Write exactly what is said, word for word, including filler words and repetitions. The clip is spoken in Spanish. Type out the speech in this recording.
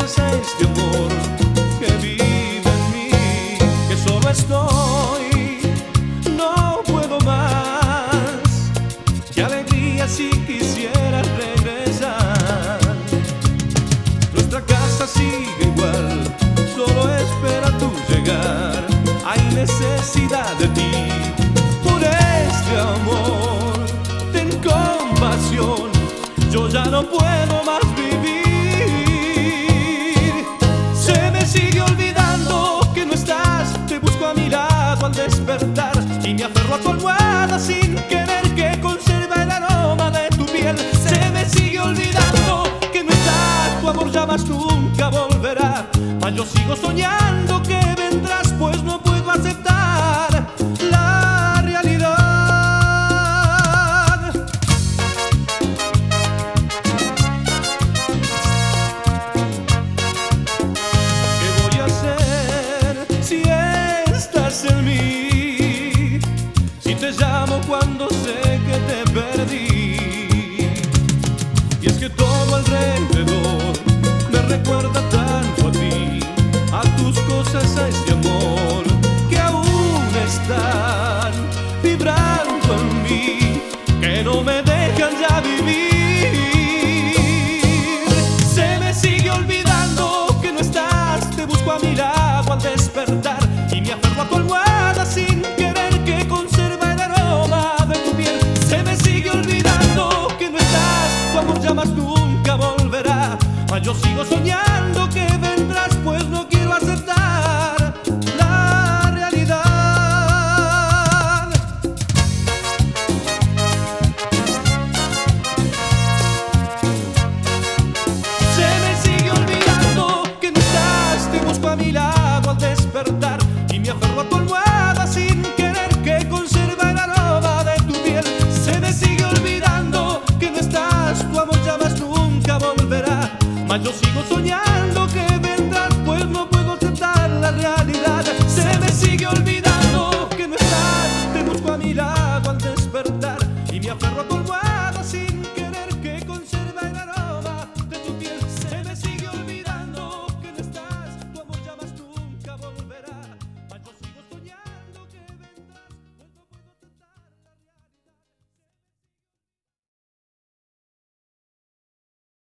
cosas a este amor que vive en mí, que solo estoy, no puedo más. Qué alegría si quisiera regresar. Nuestra casa sigue igual, solo espera tu llegar. Hay necesidad de ti por este amor. Ten compasión, yo ya no puedo más vivir. Se me sigue olvidando que no estás. Te busco a mi lado al despertar y me aferro a tu almohada sin querer que conserve el aroma de tu piel. Se me sigue olvidando que no estás. Tu amor ya más nunca volverá, mas yo sigo soñando que vendrás, pues no puedo aceptar la realidad. ¿Qué voy a hacer si estás en mí? Si te llamo cuando sé que te perdí. Y es que todo alrededor me recuerda tanto a ti, a tus cosas, a este amor que aún están vibrando en mí, que no me dejan ya vivir. Se me sigue olvidando que no estás. Te busco a mi lado al despertar y me aferro a tu almohada sin querer que conserva el aroma de tu piel. Se me sigue olvidando que no estás. Tu amor ya más nunca volverá, mas yo sigo soñando que vendrás, pues no quiero aceptar la realidad. Se me sigue olvidando que no estás. Te busco a mi lado al despertar y me aferro a tu almohada sin querer que conserva el aroma de tu piel. Se me sigue olvidando que no estás. Tu amor ya más nunca volverá, mas yo sigo soñando que vendrás, pues no puedo aceptar la realidad. Se me sigue olvidando